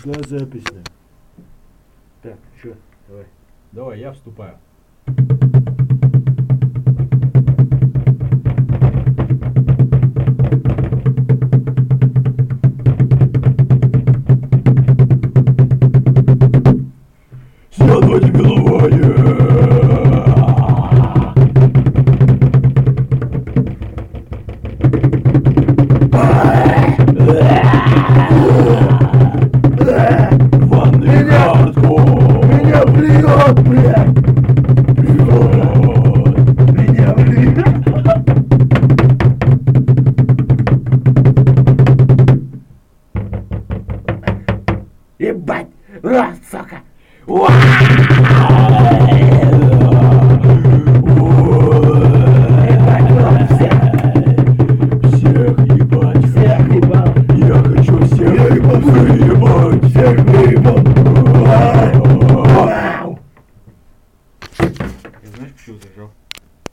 Пошла запись. Так, что, давай. Давай, я вступаю. Следовать головой! Ванную картку! Меня плюет, блядь! Меня плюет! Ебать! Раз, сука! Всех ебать! Всех ебал! Я хочу всех выебать! Всех выебал! Я знаешь, почему зажал?